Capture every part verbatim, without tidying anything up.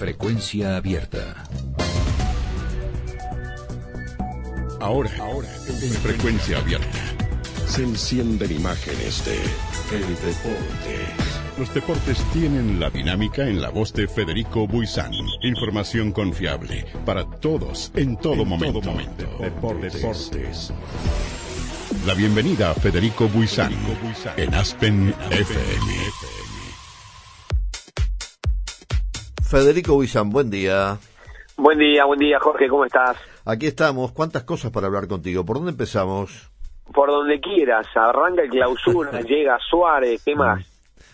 Frecuencia abierta. Ahora, ahora, en Frecuencia Abierta, se encienden imágenes de el deporte. Los deportes tienen la dinámica en la voz de Federico Buizán. Información confiable para todos, en todo en momento. Todo momento. Deportes. Deportes. La bienvenida a Federico Buizán, en Aspen F M. Federico Buizán, buen día. Buen día, buen día, Jorge, ¿cómo estás? Aquí estamos, cuántas cosas para hablar contigo. ¿Por dónde empezamos? Por donde quieras, arranca el Clausura, llega Suárez, ¿qué más?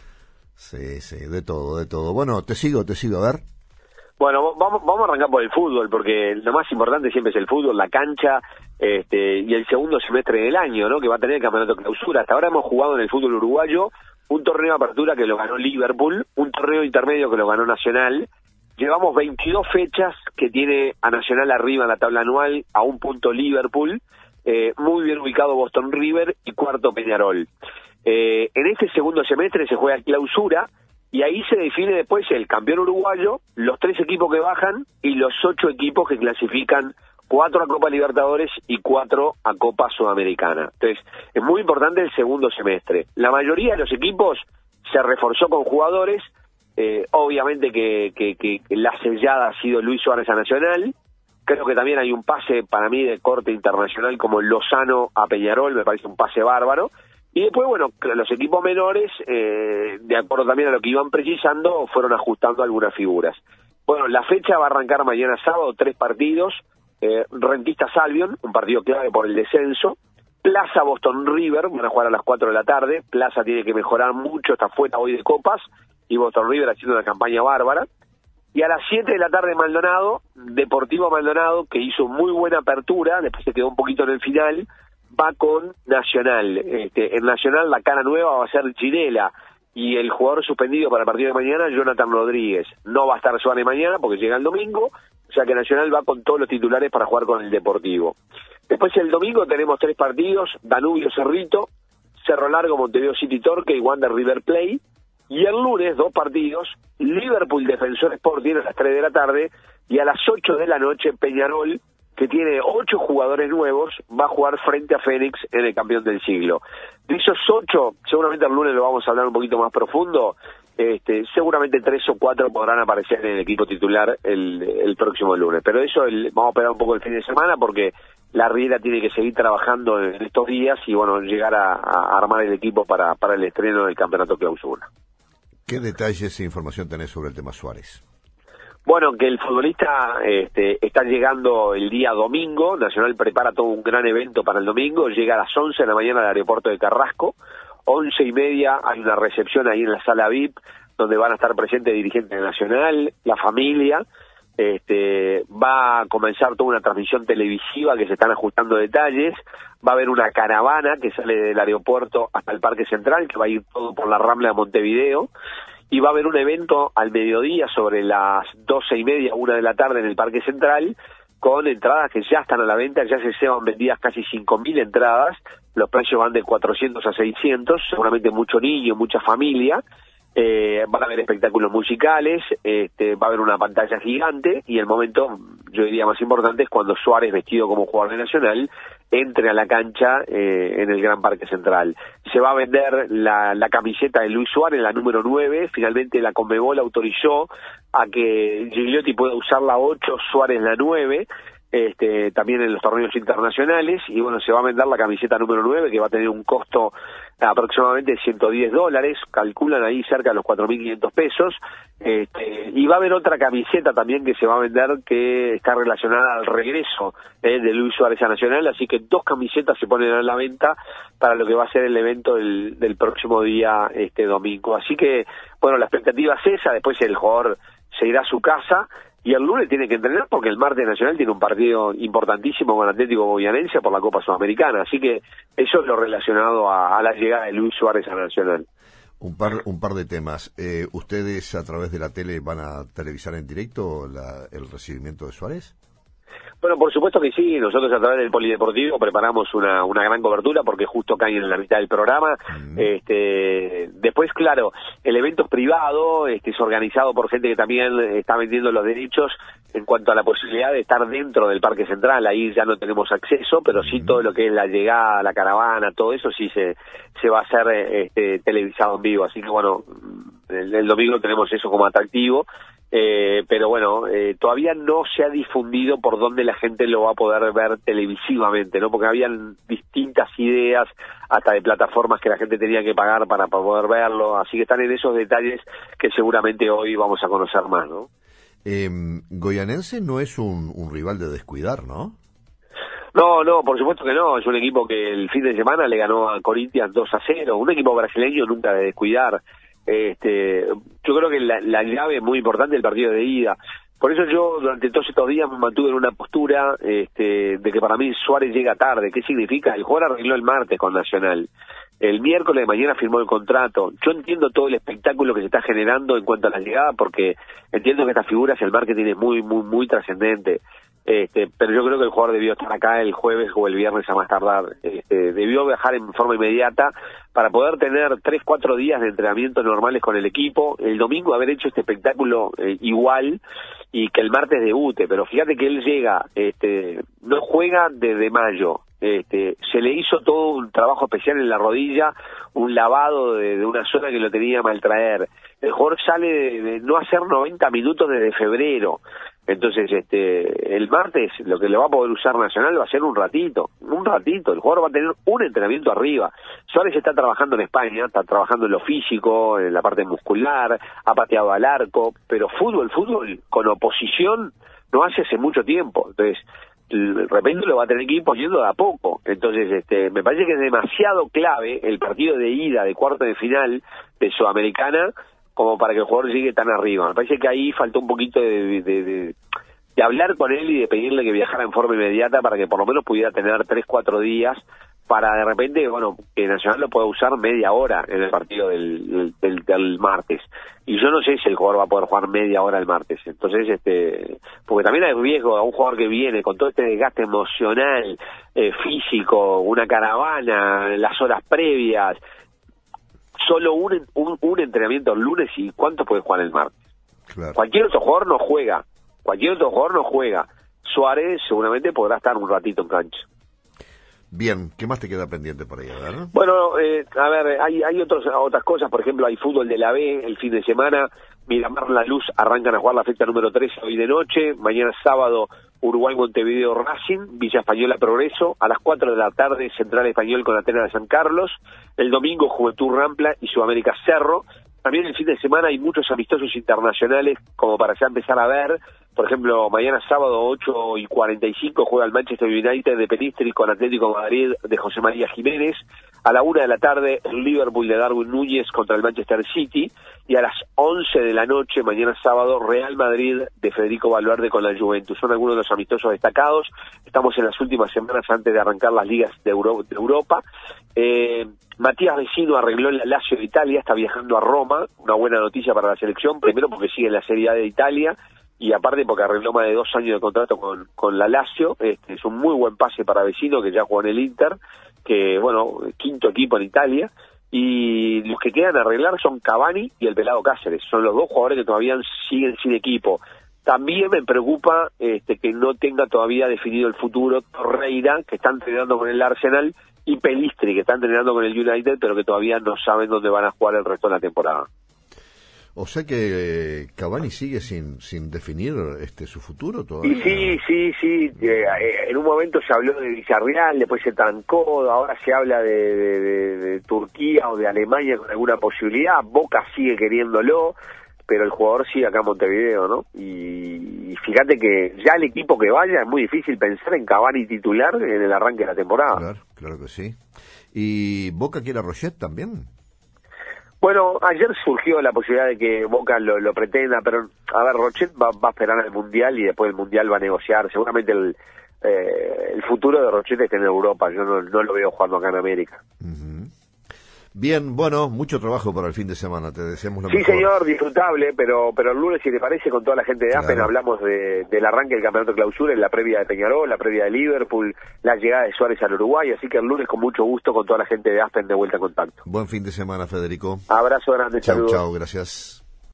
Sí, sí, de todo, de todo. Bueno, te sigo, te sigo, a ver. Bueno, vamos, vamos a arrancar por el fútbol, porque lo más importante siempre es el fútbol, la cancha, este, y el segundo semestre del año, ¿no? Que va a tener el campeonato Clausura. Hasta ahora hemos jugado en el fútbol uruguayo un torneo de apertura que lo ganó Liverpool, un torneo intermedio que lo ganó Nacional. Llevamos veintidós fechas que tiene a Nacional arriba en la tabla anual, a un punto Liverpool, eh, muy bien ubicado Boston River y cuarto Peñarol. Eh, en este segundo semestre se juega Clausura y ahí se define después el campeón uruguayo, los tres equipos que bajan y los ocho equipos que clasifican, cuatro a Copa Libertadores y cuatro a Copa Sudamericana. Entonces, es muy importante el segundo semestre. La mayoría de los equipos se reforzó con jugadores. Eh, obviamente que, que, que la sellada ha sido Luis Suárez a Nacional. Creo que también hay un pase para mí de corte internacional como Lozano a Peñarol, me parece un pase bárbaro. Y después, bueno, los equipos menores, eh, de acuerdo también a lo que iban precisando, fueron ajustando algunas figuras. Bueno, la fecha va a arrancar mañana sábado, tres partidos. Eh, Rentistas Albion, un partido clave por el descenso. Plaza Boston River, van a jugar a las cuatro de la tarde. Plaza tiene que mejorar mucho, está fuera hoy de copas. Y Boston River haciendo una campaña bárbara. Y a las siete de la tarde Maldonado, Deportivo Maldonado, que hizo muy buena apertura, después se quedó un poquito en el final, va con Nacional. Este, en Nacional la cara nueva va a ser Ginela, y el jugador suspendido para el partido de mañana, Jonathan Rodríguez. No va a estar Suárez mañana porque llega el domingo, o sea que Nacional va con todos los titulares para jugar con el Deportivo. Después el domingo tenemos tres partidos, Danubio Cerrito, Cerro Largo, Montevideo City Torque y Wander River Plate. Y el lunes, dos partidos, Liverpool Defensor Sporting a las tres de la tarde y a las ocho de la noche Peñarol, que tiene ocho jugadores nuevos, va a jugar frente a Fénix en el campeón del siglo. De esos ocho, seguramente el lunes lo vamos a hablar un poquito más profundo, este, seguramente tres o cuatro podrán aparecer en el equipo titular el, el próximo lunes. Pero eso el, vamos a esperar un poco el fin de semana porque la Riera tiene que seguir trabajando en estos días y bueno, llegar a, a armar el equipo para, para el estreno del campeonato Clausura. ¿Qué detalles e información tenés sobre el tema Suárez? Bueno, que el futbolista este, está llegando el día domingo. Nacional prepara todo un gran evento para el domingo. Llega a las once de la mañana al aeropuerto de Carrasco. once y media hay una recepción ahí en la sala V I P, donde van a estar presentes dirigentes de Nacional, la familia. Este, va a comenzar toda una transmisión televisiva que se están ajustando detalles. Va a haber una caravana que sale del aeropuerto hasta el Parque Central, que va a ir todo por la Rambla de Montevideo. Y va a haber un evento al mediodía sobre las doce y media, una de la tarde en el Parque Central, con entradas que ya están a la venta, ya se llevan vendidas casi cinco mil entradas. Los precios van de cuatrocientos a seiscientos, seguramente mucho niño, mucha familia. Eh, van a haber espectáculos musicales, este, va a haber una pantalla gigante y el momento, yo diría, más importante es cuando Suárez, vestido como jugador de Nacional, entre a la cancha eh, en el Gran Parque Central. Se va a vender la, la camiseta de Luis Suárez, la número nueve, finalmente la Conmebol autorizó a que Gigliotti pueda usar la ocho, Suárez la nueve, este, también en los torneos internacionales, y bueno, se va a vender la camiseta número nueve, que va a tener un costo aproximadamente ciento diez dólares, calculan ahí cerca de los cuatro mil quinientos pesos, este, y va a haber otra camiseta también que se va a vender que está relacionada al regreso eh, de Luis Suárez a Nacional, así que dos camisetas se ponen a la venta para lo que va a ser el evento del, del próximo día, este domingo. Así que, bueno, la expectativa es esa, después el jugador se irá a su casa, y el lunes tiene que entrenar porque el martes Nacional tiene un partido importantísimo con Atlético Goianense por la Copa Sudamericana, así que eso es lo relacionado a, a la llegada de Luis Suárez a Nacional. Un par, un par de temas. Eh, ¿Ustedes a través de la tele van a televisar en directo la, el recibimiento de Suárez? Bueno, por supuesto que sí. Nosotros a través del Polideportivo preparamos una, una gran cobertura porque justo cae en la mitad del programa. Mm. Este, después, claro, el evento es privado, este, es organizado por gente que también está vendiendo los derechos en cuanto a la posibilidad de estar dentro del Parque Central. Ahí ya no tenemos acceso, pero sí todo lo que es la llegada, la caravana, todo eso sí se, se va a hacer este, televisado en vivo. Así que bueno, el, el domingo tenemos eso como atractivo. Eh, pero bueno, eh, todavía no se ha difundido por dónde la gente lo va a poder ver televisivamente, ¿no? Porque habían distintas ideas hasta de plataformas que la gente tenía que pagar para, para poder verlo, así que están en esos detalles que seguramente hoy vamos a conocer más, ¿no? Eh, Goyanense no es un, un rival de descuidar, ¿no? No, no, por supuesto que no, es un equipo que el fin de semana le ganó a Corinthians dos a cero, un equipo brasileño nunca de descuidar. Este, yo creo que la, la llave es muy importante del partido de ida. Por eso yo durante todos estos días me mantuve en una postura este, de que para mí Suárez llega tarde. ¿Qué significa? El jugador arregló el martes con Nacional. El miércoles de mañana firmó el contrato. Yo entiendo todo el espectáculo que se está generando en cuanto a la llegada, porque entiendo que estas figuras, el marketing es muy, muy, muy trascendente. Este, pero yo creo que el jugador debió estar acá el jueves o el viernes a más tardar. Este, debió viajar en forma inmediata para poder tener tres, cuatro días de entrenamiento normales con el equipo. El domingo haber hecho este espectáculo eh, igual y que el martes debute. Pero fíjate que él llega, este, no juega desde mayo. Este, se le hizo todo un trabajo especial en la rodilla, un lavado de, de una zona que lo tenía mal traer. El jugador sale de, de no hacer noventa minutos desde febrero. Entonces, este, el martes lo que le va a poder usar Nacional va a ser un ratito, un ratito. El jugador va a tener un entrenamiento arriba. Suárez está trabajando en España, está trabajando en lo físico, en la parte muscular, ha pateado al arco, pero fútbol, fútbol con oposición no hace hace mucho tiempo. Entonces, de repente lo va a tener que ir poniendo de a poco. Entonces, este, me parece que es demasiado clave el partido de ida de cuarto de final de Sudamericana como para que el jugador llegue tan arriba. Me parece que ahí faltó un poquito de, de, de, de hablar con él y de pedirle que viajara en forma inmediata para que por lo menos pudiera tener tres, cuatro días para de repente, bueno, que Nacional lo pueda usar media hora en el partido del, del, del martes. Y yo no sé si el jugador va a poder jugar media hora el martes. Entonces, este, porque también hay riesgo a un jugador que viene con todo este desgaste emocional, eh, físico, una caravana, las horas previas, solo un, un, un entrenamiento el lunes y ¿cuánto puede jugar el martes? Claro. Cualquier otro jugador no juega, cualquier otro jugador no juega. Suárez seguramente podrá estar un ratito en cancha. Bien, ¿qué más te queda pendiente por ahí? A ver. Bueno, eh, a ver, hay, hay otros, otras cosas, por ejemplo, hay fútbol de la B el fin de semana, Miramar La Luz arrancan a jugar la fecha número tres hoy de noche, mañana sábado Uruguay Montevideo Racing, Villa Española Progreso, a las cuatro de la tarde Central Español con Atenas de San Carlos, el domingo Juventud Rampla y Sudamérica Cerro. También el fin de semana hay muchos amistosos internacionales como para ya empezar a ver. Por ejemplo, mañana sábado ocho y cuarenta y cinco juega el Manchester United de Pelistri con Atlético de Madrid de José María Jiménez. A la una de la tarde el Liverpool de Darwin Núñez contra el Manchester City. Y a las once de la noche, mañana sábado, Real Madrid de Federico Valverde con la Juventus. Son algunos de los amistosos destacados. Estamos en las últimas semanas antes de arrancar las ligas de, Euro de Europa. Eh, Matías Vecino arregló el Lazio de Italia, está viajando a Roma. Una buena noticia para la selección. Primero porque sigue en la Serie A de Italia. Y aparte porque arregló más de dos años de contrato con, con la Lazio. Este, es un muy buen pase para Vecino, que ya jugó en el Inter, que, bueno, quinto equipo en Italia. Y los que quedan a arreglar son Cavani y el Pelado Cáceres. Son los dos jugadores que todavía siguen sin equipo. También me preocupa este, que no tenga todavía definido el futuro Torreira, que está entrenando con el Arsenal, y Pelistri, que está entrenando con el United, pero que todavía no saben dónde van a jugar el resto de la temporada. O sea que eh, Cavani sigue sin sin definir este su futuro todavía. Y sí, sí, sí. Eh, en un momento se habló de Villarreal, después se trancó, ahora se habla de, de, de, de Turquía o de Alemania con alguna posibilidad. Boca sigue queriéndolo, pero el jugador sigue acá en Montevideo, ¿no? Y, y fíjate que ya el equipo que vaya es muy difícil pensar en Cavani titular en el arranque de la temporada. Claro, claro que sí. ¿Y Boca quiere a Rochet también? Bueno, ayer surgió la posibilidad de que Boca lo, lo pretenda, pero, a ver, Rochet va, va a esperar al Mundial y después del Mundial va a negociar. Seguramente el, eh, el futuro de Rochet está en Europa, yo no, no lo veo jugando acá en América. Uh-huh. Bien, bueno, mucho trabajo para el fin de semana, te deseamos lo sí, mejor. Sí, señor, disfrutable, pero pero el lunes, si te parece, con toda la gente de Aspen, claro. hablamos de, del arranque del campeonato clausura, en la previa de Peñarol, la previa de Liverpool, la llegada de Suárez al Uruguay, así que el lunes con mucho gusto con toda la gente de Aspen de vuelta a contacto. Buen fin de semana, Federico. Abrazo grande, Chau, saludos. chau, gracias.